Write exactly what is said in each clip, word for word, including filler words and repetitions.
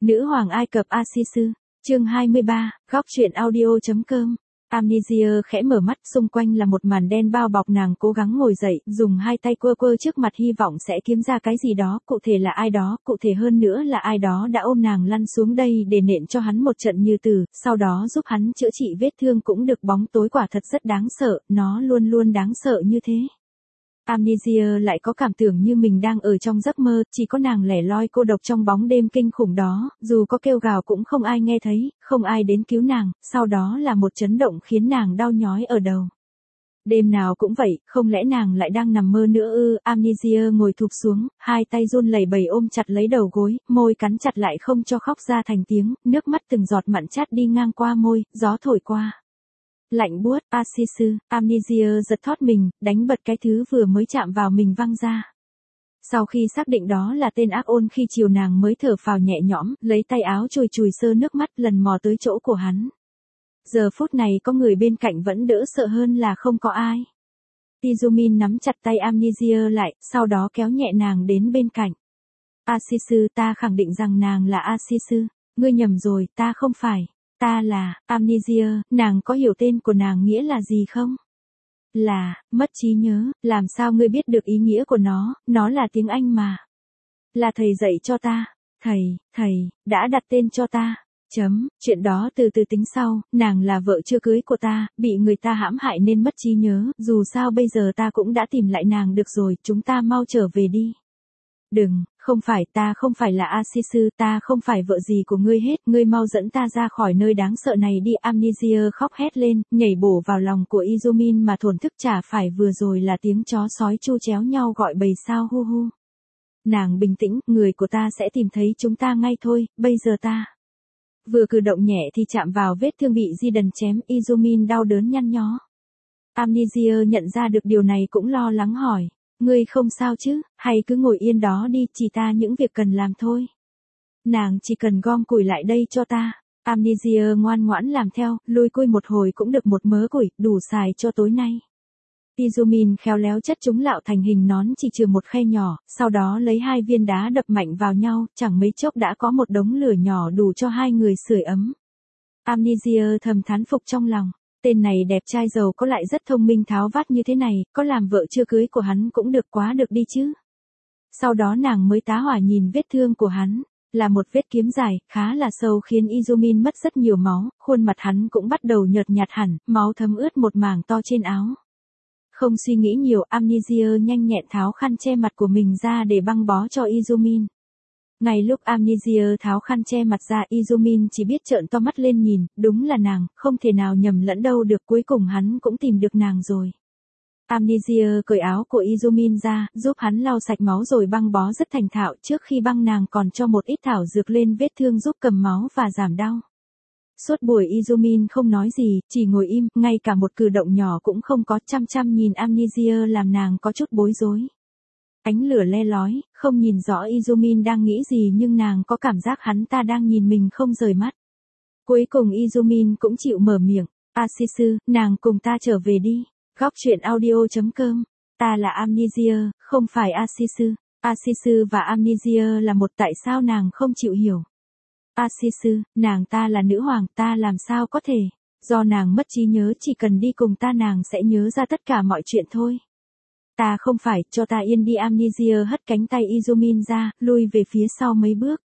Nữ hoàng Ai Cập Asisu, chương hai mươi ba, góc truyện audio.com. Amnesia khẽ mở mắt, xung quanh là một màn đen bao bọc, nàng cố gắng ngồi dậy, dùng hai tay quơ quơ trước mặt hy vọng sẽ kiếm ra cái gì đó, cụ thể là ai đó, cụ thể hơn nữa là ai đó đã ôm nàng lăn xuống đây để nện cho hắn một trận như tử, sau đó giúp hắn chữa trị vết thương cũng được. Bóng tối quả thật rất đáng sợ, nó luôn luôn đáng sợ như thế. Amnesia lại có cảm tưởng như mình đang ở trong giấc mơ, chỉ có nàng lẻ loi cô độc trong bóng đêm kinh khủng đó, dù có kêu gào cũng không ai nghe thấy, không ai đến cứu nàng, sau đó là một chấn động khiến nàng đau nhói ở đầu. Đêm nào cũng vậy, không lẽ nàng lại đang nằm mơ nữa ư? Amnesia ngồi thụp xuống, hai tay run lẩy bẩy ôm chặt lấy đầu gối, môi cắn chặt lại không cho khóc ra thành tiếng, nước mắt từng giọt mặn chát đi ngang qua môi, gió thổi qua. Lạnh buốt. Asisu, Amnesia giật thót mình, đánh bật cái thứ vừa mới chạm vào mình văng ra. Sau khi xác định đó là tên ác ôn khi chiều, nàng mới thở phào nhẹ nhõm, lấy tay áo chùi chùi sơ nước mắt, lần mò tới chỗ của hắn. Giờ phút này có người bên cạnh vẫn đỡ sợ hơn là không có ai. Izumin nắm chặt tay Amnesia lại, sau đó kéo nhẹ nàng đến bên cạnh. Asisu, ta khẳng định rằng nàng là Asisu. Ngươi nhầm rồi, ta không phải. Ta là, Amnesia. Nàng có hiểu tên của nàng nghĩa là gì không? Là, mất trí nhớ. Làm sao ngươi biết được ý nghĩa của nó, nó là tiếng Anh mà. Là thầy dạy cho ta. Thầy, thầy, đã đặt tên cho ta. Chấm, chuyện đó từ từ tính sau, nàng là vợ chưa cưới của ta, bị người ta hãm hại nên mất trí nhớ, dù sao bây giờ ta cũng đã tìm lại nàng được rồi, chúng ta mau trở về đi. Đừng, không phải, ta không phải là Asisu, ta không phải vợ gì của ngươi hết, ngươi mau dẫn ta ra khỏi nơi đáng sợ này đi. Amnesia khóc hét lên, nhảy bổ vào lòng của Izumin mà thổn thức, chả phải vừa rồi là tiếng chó sói chu chéo nhau gọi bầy sao hu hu. Nàng bình tĩnh, người của ta sẽ tìm thấy chúng ta ngay thôi, bây giờ ta. Vừa cử động nhẹ thì chạm vào vết thương bị Di đần chém, Izumin đau đớn nhăn nhó. Amnesia nhận ra được điều này cũng lo lắng hỏi. Ngươi không sao chứ, hay cứ ngồi yên đó đi, chỉ ta những việc cần làm thôi. Nàng chỉ cần gom củi lại đây cho ta. Amnesia ngoan ngoãn làm theo, lùi cui một hồi cũng được một mớ củi, đủ xài cho tối nay. Izumin khéo léo chất chúng lạo thành hình nón chỉ chừa một khe nhỏ, sau đó lấy hai viên đá đập mạnh vào nhau, chẳng mấy chốc đã có một đống lửa nhỏ đủ cho hai người sưởi ấm. Amnesia thầm thán phục trong lòng. Tên này đẹp trai giàu có lại rất thông minh tháo vát như thế này, có làm vợ chưa cưới của hắn cũng được quá được đi chứ. Sau đó nàng mới tá hỏa nhìn vết thương của hắn, là một vết kiếm dài, khá là sâu khiến Izumin mất rất nhiều máu, khuôn mặt hắn cũng bắt đầu nhợt nhạt hẳn, máu thấm ướt một mảng to trên áo. Không suy nghĩ nhiều, Amnesia nhanh nhẹn tháo khăn che mặt của mình ra để băng bó cho Izumin. Ngay lúc Amnesia tháo khăn che mặt ra, Izumin chỉ biết trợn to mắt lên nhìn, đúng là nàng, không thể nào nhầm lẫn đâu được, cuối cùng hắn cũng tìm được nàng rồi. Amnesia cởi áo của Izumin ra, giúp hắn lau sạch máu rồi băng bó rất thành thạo, trước khi băng nàng còn cho một ít thảo dược lên vết thương giúp cầm máu và giảm đau. Suốt buổi Izumin không nói gì, chỉ ngồi im, ngay cả một cử động nhỏ cũng không có, chăm chăm nhìn Amnesia làm nàng có chút bối rối. Ánh lửa le lói, không nhìn rõ Izumin đang nghĩ gì nhưng nàng có cảm giác hắn ta đang nhìn mình không rời mắt. Cuối cùng Izumin cũng chịu mở miệng. Asisu, nàng cùng ta trở về đi. Góc truyện audio.com. Ta là Amnesia, không phải Asisu. Asisu và Amnesia là một, tại sao nàng không chịu hiểu? Asisu, nàng ta là nữ hoàng, ta làm sao có thể? Do nàng mất trí nhớ, chỉ cần đi cùng ta nàng sẽ nhớ ra tất cả mọi chuyện thôi. Ta không phải, cho ta yên đi. Amnesia hất cánh tay Izumin ra, lui về phía sau mấy bước.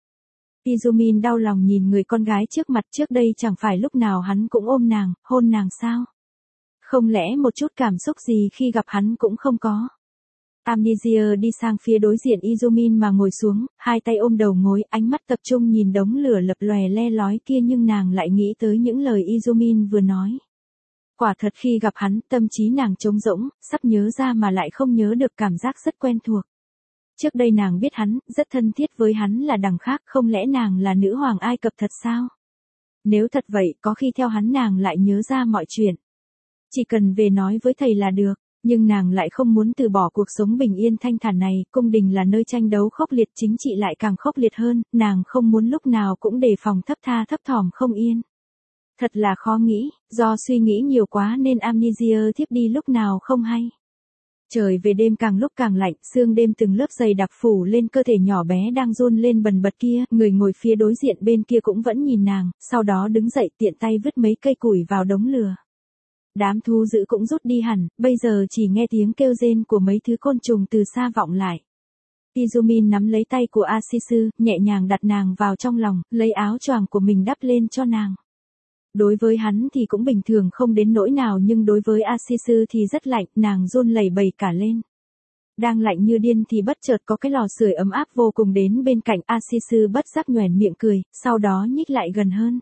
Izumin đau lòng nhìn người con gái trước mặt, trước đây chẳng phải lúc nào hắn cũng ôm nàng, hôn nàng sao? Không lẽ một chút cảm xúc gì khi gặp hắn cũng không có? Amnesia đi sang phía đối diện Izumin mà ngồi xuống, hai tay ôm đầu gối, ánh mắt tập trung nhìn đống lửa lập lòe le lói kia, nhưng nàng lại nghĩ tới những lời Izumin vừa nói. Quả thật khi gặp hắn, tâm trí nàng trống rỗng, sắp nhớ ra mà lại không nhớ được, cảm giác rất quen thuộc. Trước đây nàng biết hắn, rất thân thiết với hắn là đằng khác, không lẽ nàng là nữ hoàng Ai Cập thật sao? Nếu thật vậy, có khi theo hắn nàng lại nhớ ra mọi chuyện. Chỉ cần về nói với thầy là được, nhưng nàng lại không muốn từ bỏ cuộc sống bình yên thanh thản này, cung đình là nơi tranh đấu khốc liệt, chính trị lại càng khốc liệt hơn, nàng không muốn lúc nào cũng đề phòng thấp tha thấp thỏm không yên. Thật là khó nghĩ, do suy nghĩ nhiều quá nên Amnesia thiếp đi lúc nào không hay. Trời về đêm càng lúc càng lạnh, sương đêm từng lớp dày đặc phủ lên cơ thể nhỏ bé đang run lên bần bật kia, người ngồi phía đối diện bên kia cũng vẫn nhìn nàng, sau đó đứng dậy tiện tay vứt mấy cây củi vào đống lửa. Đám thú dữ cũng rút đi hẳn, bây giờ chỉ nghe tiếng kêu rên của mấy thứ côn trùng từ xa vọng lại. Izumin nắm lấy tay của Asisu, nhẹ nhàng đặt nàng vào trong lòng, lấy áo choàng của mình đắp lên cho nàng. Đối với hắn thì cũng bình thường không đến nỗi nào nhưng đối với Asisu thì rất lạnh, nàng run lẩy bẩy cả lên. Đang lạnh như điên thì bất chợt có cái lò sưởi ấm áp vô cùng đến bên cạnh, Asisu bất giác nhoẻn miệng cười, sau đó nhích lại gần hơn.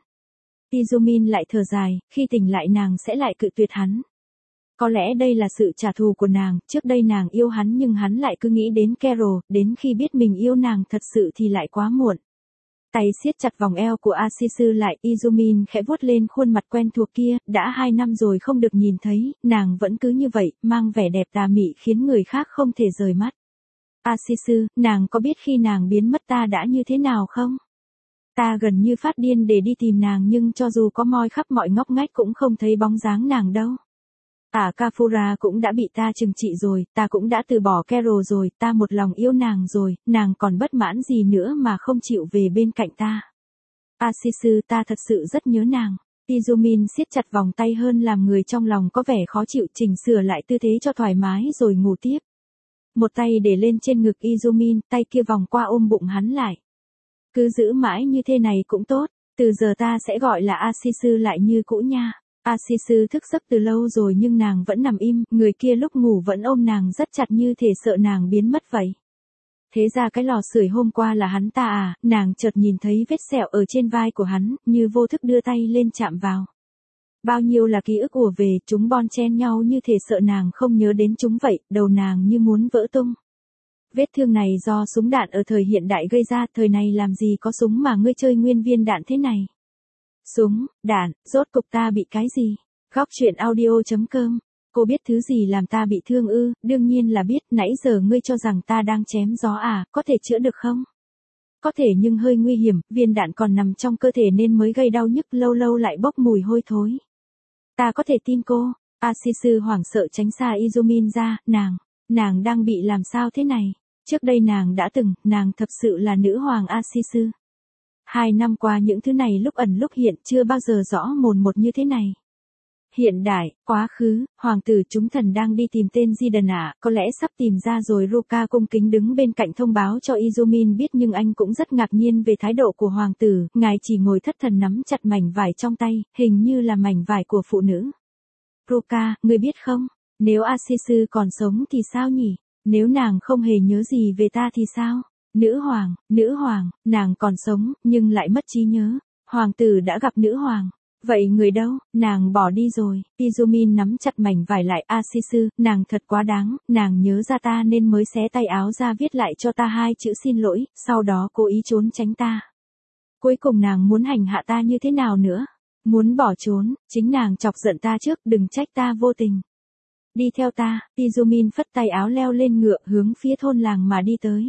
Izumin lại thở dài, khi tỉnh lại nàng sẽ lại cự tuyệt hắn. Có lẽ đây là sự trả thù của nàng, trước đây nàng yêu hắn nhưng hắn lại cứ nghĩ đến Carol, đến khi biết mình yêu nàng thật sự thì lại quá muộn. Tay siết chặt vòng eo của Asisu lại, Izumin khẽ vuốt lên khuôn mặt quen thuộc kia, đã hai năm rồi không được nhìn thấy, nàng vẫn cứ như vậy, mang vẻ đẹp tà mị khiến người khác không thể rời mắt. Asisu, nàng có biết khi nàng biến mất ta đã như thế nào không? Ta gần như phát điên để đi tìm nàng nhưng cho dù có moi khắp mọi ngóc ngách cũng không thấy bóng dáng nàng đâu. À Kafura cũng đã bị ta trừng trị rồi, ta cũng đã từ bỏ Carol rồi, ta một lòng yêu nàng rồi, nàng còn bất mãn gì nữa mà không chịu về bên cạnh ta. Asisu, ta thật sự rất nhớ nàng. Izumin siết chặt vòng tay hơn làm người trong lòng có vẻ khó chịu, chỉnh sửa lại tư thế cho thoải mái rồi ngủ tiếp. Một tay để lên trên ngực Izumin, tay kia vòng qua ôm bụng hắn lại. Cứ giữ mãi như thế này cũng tốt, từ giờ ta sẽ gọi là Asisu lại như cũ nha. Asisu thức giấc từ lâu rồi nhưng nàng vẫn nằm im, người kia lúc ngủ vẫn ôm nàng rất chặt như thể sợ nàng biến mất vậy. Thế ra cái lò sưởi hôm qua là hắn ta à, nàng chợt nhìn thấy vết sẹo ở trên vai của hắn, như vô thức đưa tay lên chạm vào. Bao nhiêu là ký ức ùa về, chúng bon chen nhau như thể sợ nàng không nhớ đến chúng vậy, đầu nàng như muốn vỡ tung. Vết thương này do súng đạn ở thời hiện đại gây ra, thời này làm gì có súng mà ngươi chơi nguyên viên đạn thế này. Súng, đạn, rốt cục ta bị cái gì? Góc truyện audio chấm com. Cô biết thứ gì làm ta bị thương ư? Đương nhiên là biết, nãy giờ ngươi cho rằng ta đang chém gió à, có thể chữa được không? Có thể nhưng hơi nguy hiểm, viên đạn còn nằm trong cơ thể nên mới gây đau nhức, lâu lâu lại bốc mùi hôi thối. Ta có thể tin cô. Asisu hoảng sợ tránh xa Izumin ra, nàng, nàng đang bị làm sao thế này? Trước đây nàng đã từng, nàng thật sự là nữ hoàng Asisu. Hai năm qua những thứ này lúc ẩn lúc hiện chưa bao giờ rõ mồn một như thế này. Hiện đại, quá khứ, hoàng tử chúng thần đang đi tìm tên Jidan à, có lẽ sắp tìm ra rồi. Ruka cung kính đứng bên cạnh thông báo cho Izumin biết nhưng anh cũng rất ngạc nhiên về thái độ của hoàng tử, ngài chỉ ngồi thất thần nắm chặt mảnh vải trong tay, hình như là mảnh vải của phụ nữ. Ruka, ngươi biết không, nếu Asisu còn sống thì sao nhỉ? Nếu nàng không hề nhớ gì về ta thì sao? Nữ hoàng, nữ hoàng, nàng còn sống, nhưng lại mất trí nhớ. Hoàng tử đã gặp nữ hoàng. Vậy người đâu? Nàng bỏ đi rồi. Izumin nắm chặt mảnh vải lại. Asisu, nàng thật quá đáng, nàng nhớ ra ta nên mới xé tay áo ra viết lại cho ta hai chữ xin lỗi, sau đó cố ý trốn tránh ta. Cuối cùng nàng muốn hành hạ ta như thế nào nữa? Muốn bỏ trốn, chính nàng chọc giận ta trước, đừng trách ta vô tình. Đi theo ta, Izumin phất tay áo leo lên ngựa hướng phía thôn làng mà đi tới.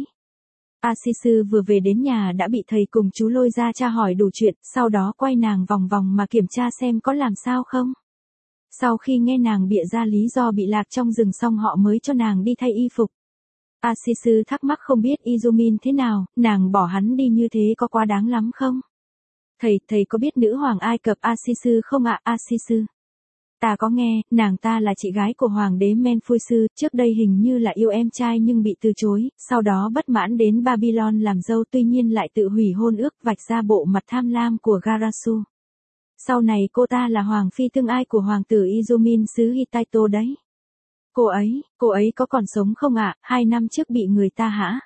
Asisu vừa về đến nhà đã bị thầy cùng chú lôi ra tra hỏi đủ chuyện, sau đó quay nàng vòng vòng mà kiểm tra xem có làm sao không. Sau khi nghe nàng bịa ra lý do bị lạc trong rừng xong họ mới cho nàng đi thay y phục. Asisu thắc mắc không biết Izumin thế nào, nàng bỏ hắn đi như thế có quá đáng lắm không? Thầy, thầy có biết nữ hoàng Ai Cập Asisu không ạ? Asisu. Ta có nghe, nàng ta là chị gái của hoàng đế Menfuisu, trước đây hình như là yêu em trai nhưng bị từ chối, sau đó bất mãn đến Babylon làm dâu tuy nhiên lại tự hủy hôn ước vạch ra bộ mặt tham lam của Garasu. Sau này cô ta là hoàng phi tương ai của hoàng tử Izumin xứ Hittito đấy. Cô ấy, cô ấy có còn sống không ạ? Hai năm trước bị người ta hãm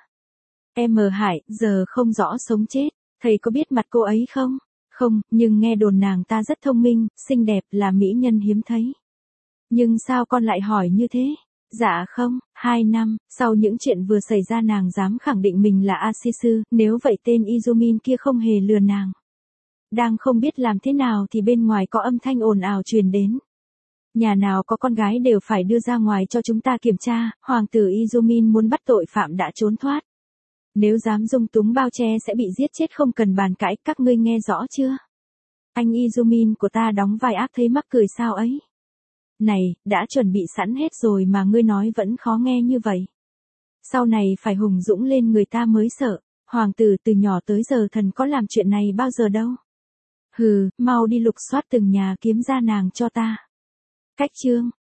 Em hại, giờ không rõ sống chết. Thầy có biết mặt cô ấy không? Không, nhưng nghe đồn nàng ta rất thông minh, xinh đẹp, là mỹ nhân hiếm thấy. Nhưng sao con lại hỏi như thế? Dạ không, hai năm, sau những chuyện vừa xảy ra nàng dám khẳng định mình là Asisu, nếu vậy tên Izumin kia không hề lừa nàng. Đang không biết làm thế nào thì bên ngoài có âm thanh ồn ào truyền đến. Nhà nào có con gái đều phải đưa ra ngoài cho chúng ta kiểm tra, hoàng tử Izumin muốn bắt tội phạm đã trốn thoát. Nếu dám dung túng bao che sẽ bị giết chết không cần bàn cãi, các ngươi nghe rõ chưa? Anh Izumin của ta đóng vai ác thấy mắc cười sao ấy? Này, đã chuẩn bị sẵn hết rồi mà ngươi nói vẫn khó nghe như vậy. Sau này phải hùng dũng lên người ta mới sợ. Hoàng tử từ nhỏ tới giờ thần có làm chuyện này bao giờ đâu. Hừ, mau đi lục soát từng nhà kiếm ra nàng cho ta. Cách chương.